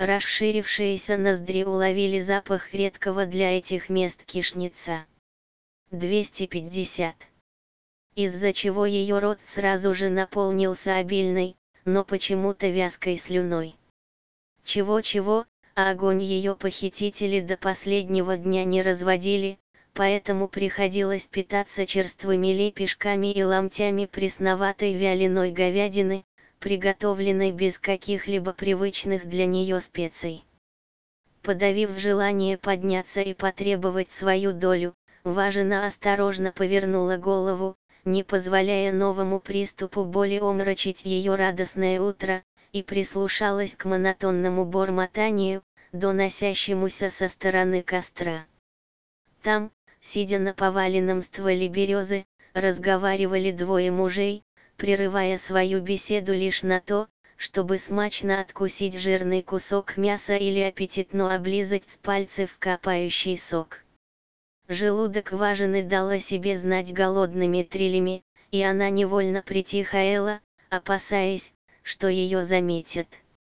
расширившиеся ноздри уловили запах редкого для этих мест кишница. 250. Из-за чего ее рот сразу же наполнился обильной, но почему-то вязкой слюной. Чего-чего, а огонь ее похитители до последнего дня не разводили, поэтому приходилось питаться черствыми лепешками и ломтями пресноватой вяленой говядины, приготовленной без каких-либо привычных для нее специй. Подавив желание подняться и потребовать свою долю, Важина осторожно повернула голову, не позволяя новому приступу боли омрачить ее радостное утро, и прислушалась к монотонному бормотанию, доносящемуся со стороны костра. Там, сидя на поваленном стволе березы, разговаривали двое мужей, прерывая свою беседу лишь на то, чтобы смачно откусить жирный кусок мяса или аппетитно облизать с пальцев капающий сок. Желудок Важины дал о себе знать голодными трилями, и она невольно притихаела, опасаясь, что ее заметят.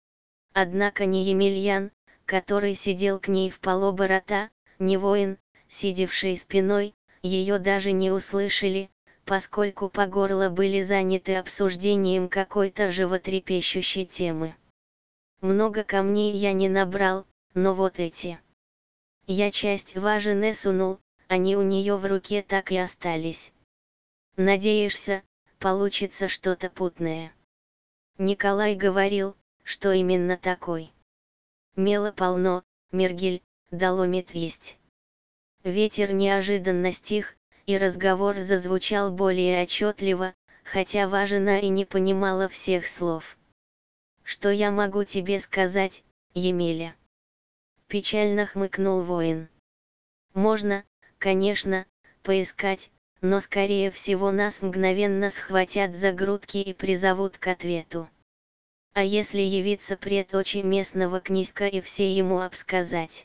Однако ни Емельян, который сидел к ней вполоборота, ни воин, сидевший спиной, ее даже не услышали, поскольку по горло были заняты обсуждением какой-то животрепещущей темы. Много камней я не набрал, но вот эти. Я часть Важины сунул, они у нее в руке так и остались. Надеешься, получится что-то путное? Николай говорил, что именно такой. Мела полно, мергель, доломит есть. Ветер неожиданно стих, и разговор зазвучал более отчетливо, хотя Важина и не понимала всех слов. «Что я могу тебе сказать, Емеля?» Печально хмыкнул воин. «Можно, конечно, поискать, но скорее всего нас мгновенно схватят за грудки и призовут к ответу. А если явиться пред очи местного князька и все ему обсказать?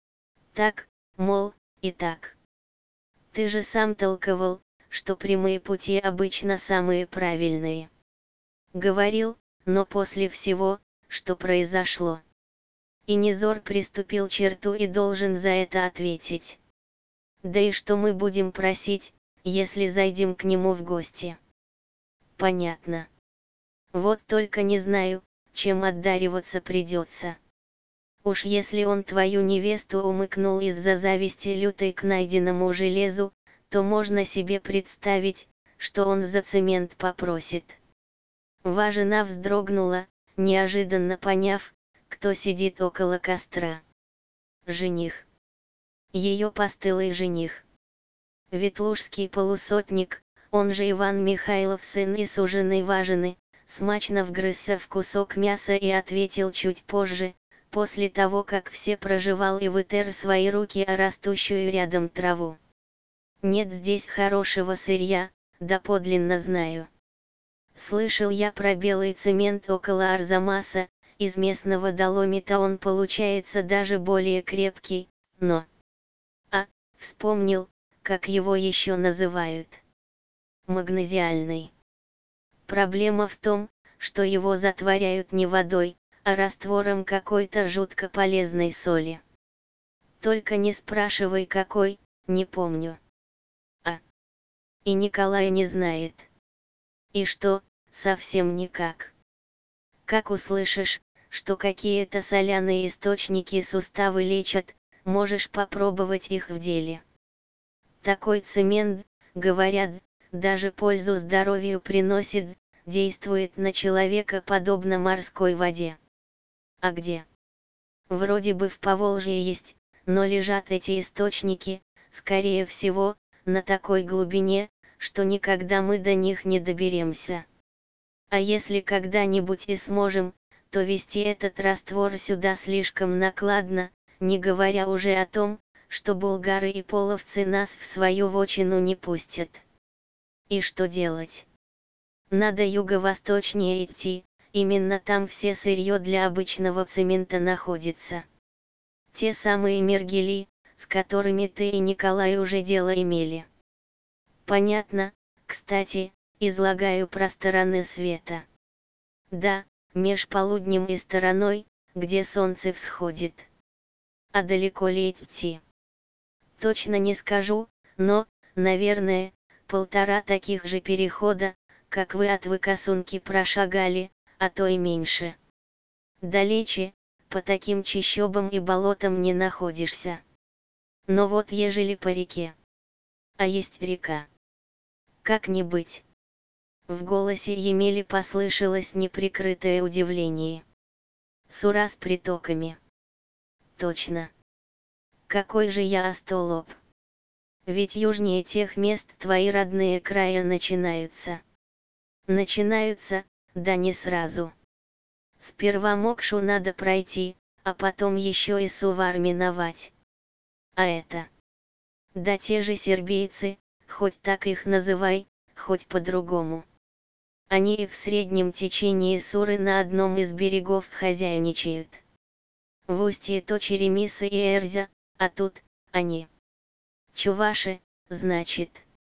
Так, мол, и так. Ты же сам толковал, что прямые пути обычно самые правильные. Говорил, но после всего, что произошло. И Низор приступил черту и должен за это ответить. Да и что мы будем просить, если зайдем к нему в гости? Понятно. Вот только не знаю, чем отдариваться придется. Уж если он твою невесту умыкнул из-за зависти лютой к найденному железу, то можно себе представить, что он за цемент попросит. Важина вздрогнула, неожиданно поняв, кто сидит около костра. Жених. Ее постылый жених. Ветлужский полусотник, он же Иван Михайлов, сын и суженый Важины, смачно вгрызся в кусок мяса и ответил чуть позже, после того как все прожевал и вытер свои руки о растущую рядом траву. Нет здесь хорошего сырья, доподлинно знаю. Слышал я про белый цемент около Арзамаса, из местного доломита он получается даже более крепкий, но... Вспомнил, как его еще называют. Магнезиальный. Проблема в том, что его затворяют не водой, а раствором какой-то жутко полезной соли. Только не спрашивай какой, не помню. И Николай не знает. И что, совсем никак. Как услышишь, что какие-то соляные источники суставы лечат, можешь попробовать их в деле. Такой цемент, говорят, даже пользу здоровью приносит, действует на человека подобно морской воде. А где? Вроде бы в Поволжье есть, но лежат эти источники, скорее всего, на такой глубине, что никогда мы до них не доберемся. А если когда-нибудь и сможем, то везти этот раствор сюда слишком накладно, не говоря уже о том, что булгары и половцы нас в свою вотчину не пустят. И что делать? Надо юго-восточнее идти, именно там все сырье для обычного цемента находится. Те самые мергели, с которыми ты и Николай уже дело имели. Понятно, кстати, излагаю про стороны света. Да, меж полуднем и стороной, где солнце всходит. А далеко ли идти? Точно не скажу, но, наверное, 1,5 таких же перехода, как вы от Выкосунки прошагали, а то и меньше. Далече, по таким чащобам и болотам не находишься. Но вот ежели по реке. А есть река. Как не быть? В голосе Емели послышалось неприкрытое удивление. Сура с притоками. Точно. Какой же я остолоп. Ведь южнее тех мест твои родные края начинаются. Начинаются, да не сразу. Сперва Мокшу надо пройти, а потом еще и Сувар миновать. А это? Да те же сербийцы, хоть так их называй, хоть по-другому. Они и в среднем течении Суры на одном из берегов хозяйничают. В устье то Черемиса и Эрзя, а тут, они. Чуваши, значит.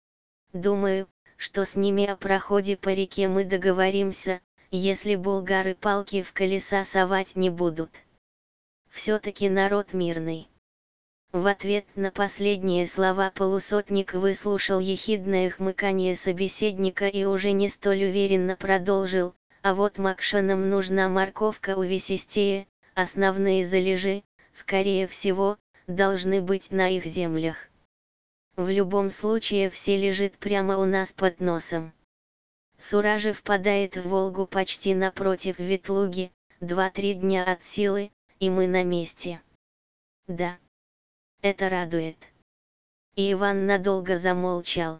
Думаю, что с ними о проходе по реке мы договоримся, если булгары палки в колеса совать не будут. Все-таки народ мирный. В ответ на последние слова полусотник выслушал ехидное хмыканье собеседника и уже не столь уверенно продолжил: а вот Макшанам нужна морковка увесистее, основные залежи, скорее всего, должны быть на их землях. В любом случае все лежит прямо у нас под носом. Сура же впадает в Волгу почти напротив Ветлуги, 2-3 дня от силы, и мы на месте. Да. Это радует. И Иван надолго замолчал.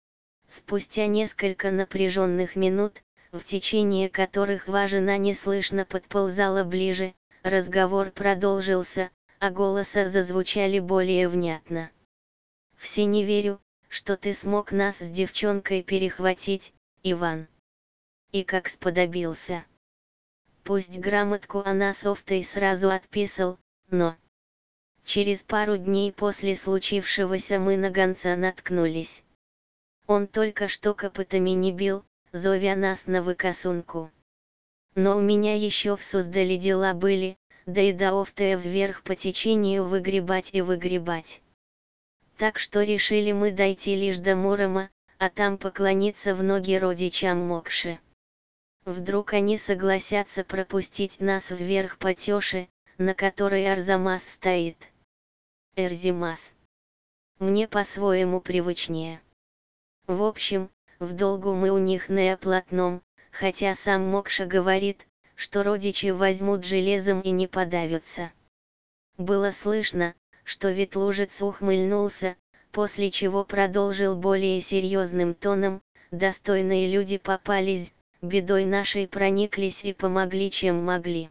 Спустя несколько напряженных минут, в течение которых жена неслышно подползала ближе, разговор продолжился, а голоса зазвучали более внятно. «Все не верю, что ты смог нас с девчонкой перехватить, Иван. И как сподобился. Пусть грамотку она софтой сразу отписал, но... Через пару дней после случившегося мы на гонца наткнулись. Он только что копытами не бил, зовя нас на Выкосунку. Но у меня еще в Суздале дела были, да и до Офтая вверх по течению выгребать и выгребать. Так что решили мы дойти лишь до Мурома, а там поклониться в ноги родичам Мокши. Вдруг они согласятся пропустить нас вверх по тёше, на которой Арзамас стоит. Эрзимас. Мне по-своему привычнее. В общем, в долгу мы у них не оплатном, хотя сам Мокша говорит, что родичи возьмут железом и не подавятся. Было слышно, что Ветлужец ухмыльнулся, после чего продолжил более серьезным тоном: достойные люди попались, бедой нашей прониклись и помогли чем могли.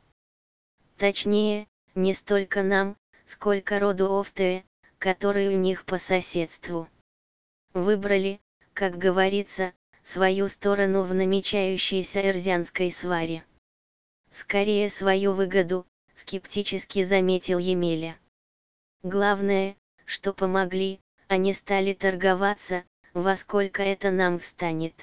Точнее, не столько нам, сколько роду Офтая, который у них по соседству. Выбрали, как говорится, свою сторону в намечающейся эрзянской сваре. Скорее свою выгоду, скептически заметил Емеля. Главное, что помогли, а не стали торговаться, во сколько это нам встанет.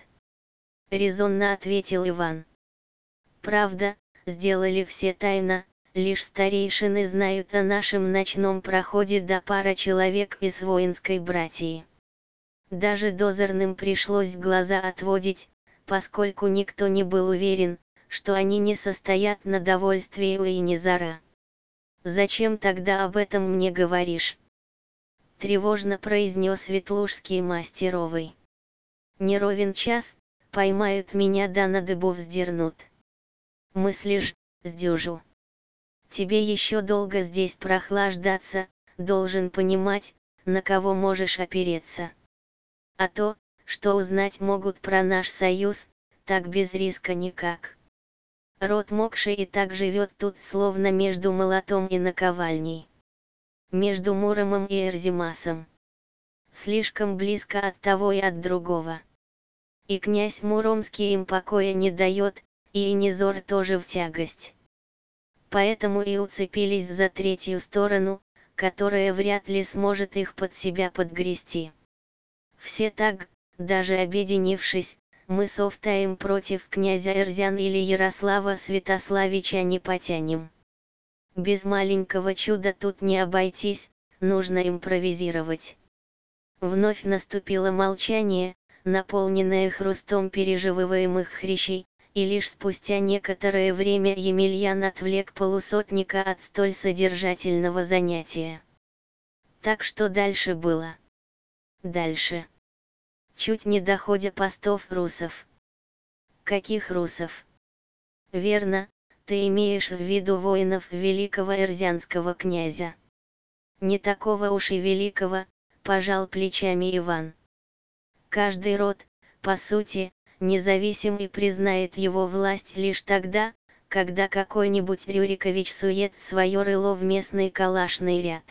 Резонно ответил Иван. Правда, сделали все тайно. Лишь старейшины знают о нашем ночном проходе да пара человек из воинской братьи. Даже дозорным пришлось глаза отводить, поскольку никто не был уверен, что они не состоят на довольствии у Инизара. «Зачем тогда об этом мне говоришь?» — тревожно произнес ветлужский мастеровый. «Не ровен час, поймают меня да на дыбу вздернут. Мыслишь, сдюжу. Тебе еще долго здесь прохлаждаться, должен понимать, на кого можешь опереться. А то, что узнать могут про наш союз, так без риска никак. Род Мокши и так живет тут словно между молотом и наковальней. Между Муромом и Эрзимасом. Слишком близко от того и от другого. И князь Муромский им покоя не дает, и Инизор тоже в тягость. Поэтому и уцепились за третью сторону, которая вряд ли сможет их под себя подгрести. Все так, даже объединившись, мы с Офтаем против князя Эрзян или Ярослава Святославича не потянем. Без маленького чуда тут не обойтись, нужно импровизировать. Вновь наступило молчание, наполненное хрустом пережевываемых хрящей, и лишь спустя некоторое время Емельян отвлек полусотника от столь содержательного занятия. Так что дальше было? Дальше. Чуть не доходя постов русов. Каких русов? Верно, ты имеешь в виду воинов великого эрзянского князя. Не такого уж и великого, пожал плечами Иван. Каждый род, по сути, независим и признает его власть лишь тогда, когда какой-нибудь Рюрикович сует свое рыло в местный калашный ряд.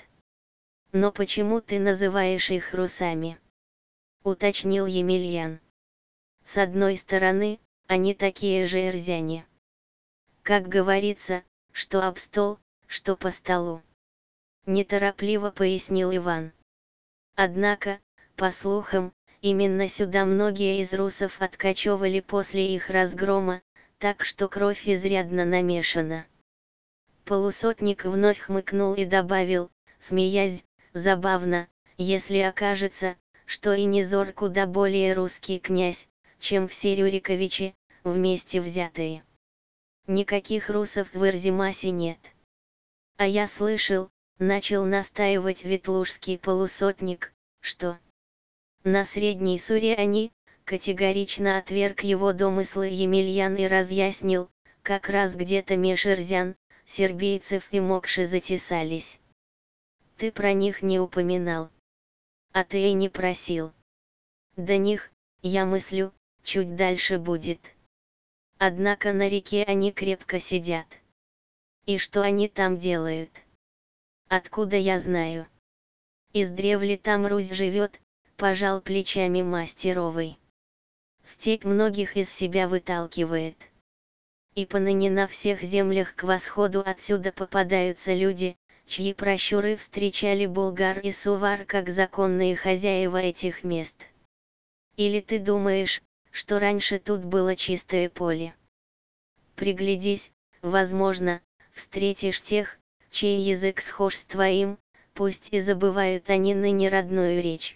Но почему ты называешь их русами? Уточнил Емельян. С одной стороны, они такие же эрзяне. Как говорится, что об стол, что по столу. Неторопливо пояснил Иван. Однако, по слухам, именно сюда многие из русов откачевали после их разгрома, так что кровь изрядно намешана. Полусотник вновь хмыкнул и добавил, смеясь, забавно, если окажется, что и Низор куда более русский князь, чем все Рюриковичи, вместе взятые. Никаких русов в Эрзимасе нет. А я слышал, начал настаивать ветлужский полусотник, что на Средней Суре они, категорично отверг его домыслы Емельян и разъяснил, как раз где-то меж эрзян, сербийцев и мокши затесались. Ты про них не упоминал. А ты и не просил. До них, я мыслю, чуть дальше будет. Однако на реке они крепко сидят. И что они там делают? Откуда я знаю? Издревле там Русь живет, пожал плечами Мастеровой. Степь многих из себя выталкивает. И поныне на всех землях к восходу отсюда попадаются люди, чьи пращуры встречали Булгар и Сувар как законные хозяева этих мест. Или ты думаешь, что раньше тут было чистое поле? Приглядись, возможно, встретишь тех, чей язык схож с твоим, пусть и забывают они ныне родную речь.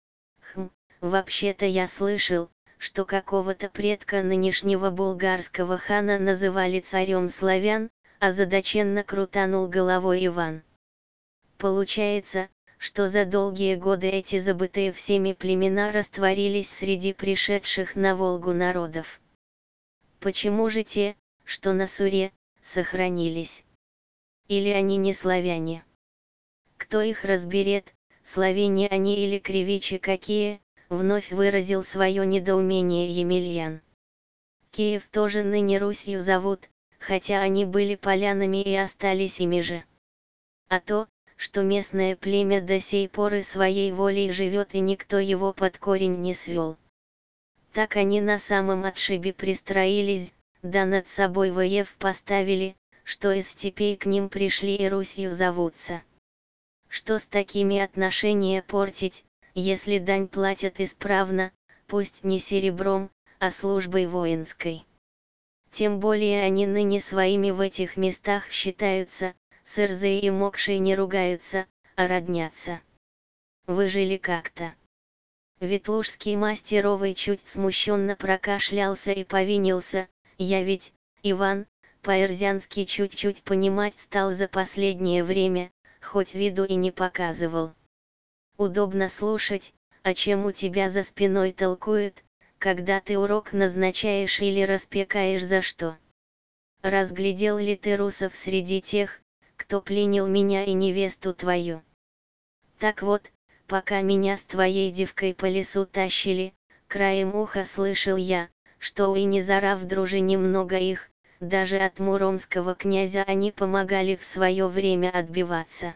Вообще-то я слышал, что какого-то предка нынешнего булгарского хана называли царем славян, озадаченно крутанул головой Иван. Получается, что за долгие годы эти забытые всеми племена растворились среди пришедших на Волгу народов. Почему же те, что на Суре, сохранились? Или они не славяне? Кто их разберет, славяне они или кривичи какие, вновь выразил свое недоумение Емельян. Киев тоже ныне Русью зовут, хотя они были полянами и остались ими же. А то, что местное племя до сей поры своей волей живет и никто его под корень не свел. Так они на самом отшибе пристроились, да над собой воев поставили, что из степей к ним пришли и Русью зовутся. Что с такими отношения портить, если дань платят исправно, пусть не серебром, а службой воинской. Тем более они ныне своими в этих местах считаются, с Эрзой и Мокшей не ругаются, а роднятся. Вы жили как-то. Ветлужский Мастеровый чуть смущенно прокашлялся и повинился, я ведь, Иван, по-эрзянски чуть-чуть понимать стал за последнее время, хоть виду и не показывал. Удобно слушать, о чем у тебя за спиной толкуют, когда ты урок назначаешь или распекаешь за что. Разглядел ли ты русов среди тех, кто пленил меня и невесту твою? Так вот, пока меня с твоей девкой по лесу тащили, краем уха слышал я, что у Инизара в дружине много их, даже от муромского князя они помогали в свое время отбиваться.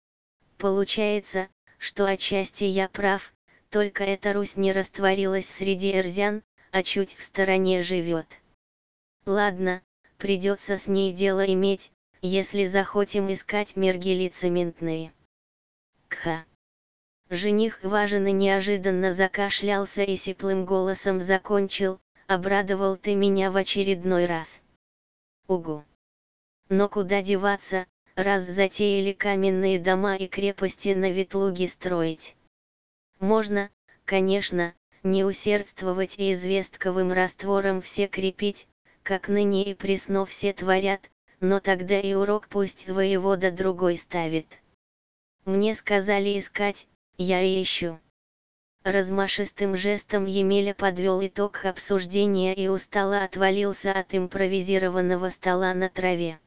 Получается, что отчасти я прав, только эта Русь не растворилась среди эрзян, а чуть в стороне живет. Ладно, придется с ней дело иметь, если захотим искать мергели цементные. Кха. Жених важен и неожиданно закашлялся и сиплым голосом закончил, обрадовал ты меня в очередной раз. Угу. Но куда деваться, раз затеяли каменные дома и крепости на Ветлуге строить. Можно, конечно, не усердствовать и известковым раствором все крепить, как ныне и пресно все творят, но тогда и урок пусть воевода другой ставит. Мне сказали искать, я и ищу. Размашистым жестом Емеля подвел итог обсуждения и устало отвалился от импровизированного стола на траве.